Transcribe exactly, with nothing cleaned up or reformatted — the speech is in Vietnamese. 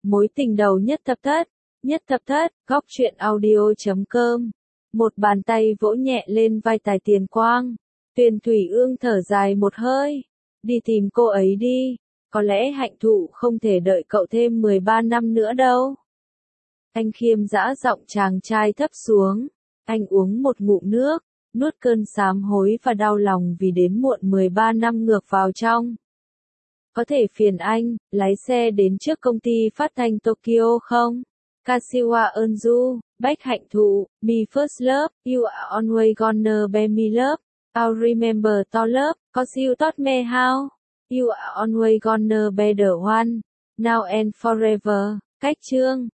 Mối tình đầu nhất thập thất, nhất thập thất, góc truyện audio chấm com. Một bàn tay vỗ nhẹ lên vai Tài Tiền Quang. Tuyền Thủy Ương thở dài một hơi. Đi tìm cô ấy đi. Có lẽ hạnh thụ không thể đợi cậu thêm mười ba năm nữa đâu. Anh khiêm dã giọng chàng trai thấp xuống. Anh uống một ngụm nước, nuốt cơn sám hối và đau lòng vì đến muộn mười ba năm ngược vào trong. Có thể phiền anh, lái xe đến trước công ty phát thanh Tokyo không? Kashiwa Eunju, Bách Hạnh Thụ, Me First Love, You Are Always Gonna Be Me Love, I'll Remember To Love, Cause You Taught Me How, You Are Always Gonna Be The One, Now and Forever. Cách chương